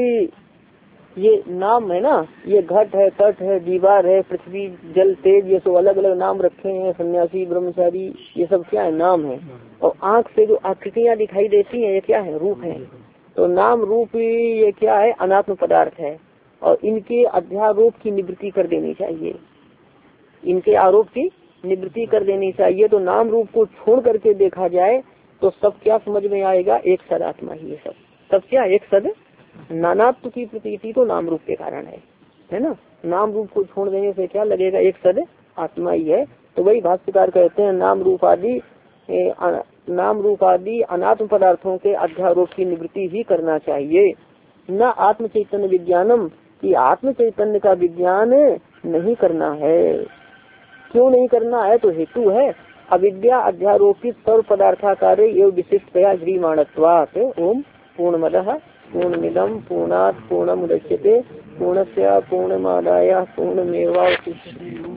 ये नाम है ना, ये घट है, तट है, दीवार है, पृथ्वी, जल, तेज, ये सब अलग अलग नाम रखे हैं, सन्यासी, ब्रह्मचारी, ये सब क्या है, नाम है। और आँख से जो आकृतियाँ दिखाई देती हैं, ये क्या है, रूप है। तो नाम रूप ये क्या है, अनात्म पदार्थ है, और इनके अध्यारोप की निवृत्ति कर देनी चाहिए। इनके आरोप की निवृत्ति कर देनी चाहिए। तो नाम रूप को छोड़ करके देखा जाए तो सब क्या समझ में आएगा, एक सद आत्मा ही है सब। सब क्या, एक सद नानात्व की प्रतीति तो नाम रूप के कारण है, है ना। नाम रूप को छोड़ देने से क्या लगेगा, एक सद आत्मा ही है। तो वही भाष्यकार कहते हैं नाम रूप आदि नाम रूप आदि अनात्म पदार्थों के अध्यारोप की निवृत्ति ही करना चाहिए। न आत्म चैतन्य विज्ञानम, कि आत्म चैतन्य का विज्ञान नहीं करना है। क्यों नहीं करना है, तो हेतु है अविद्या अध्यारोपित सर्व पदार्थाकारे एवं विशिष्टतया ह्रीमाणत्वात्। ओम पूर्णमदः पूर्णमिदं पूर्णात् पूर्णमुदच्यते पूर्णस्य पूर्णमादाय पूर्णमेवावशिष्यते।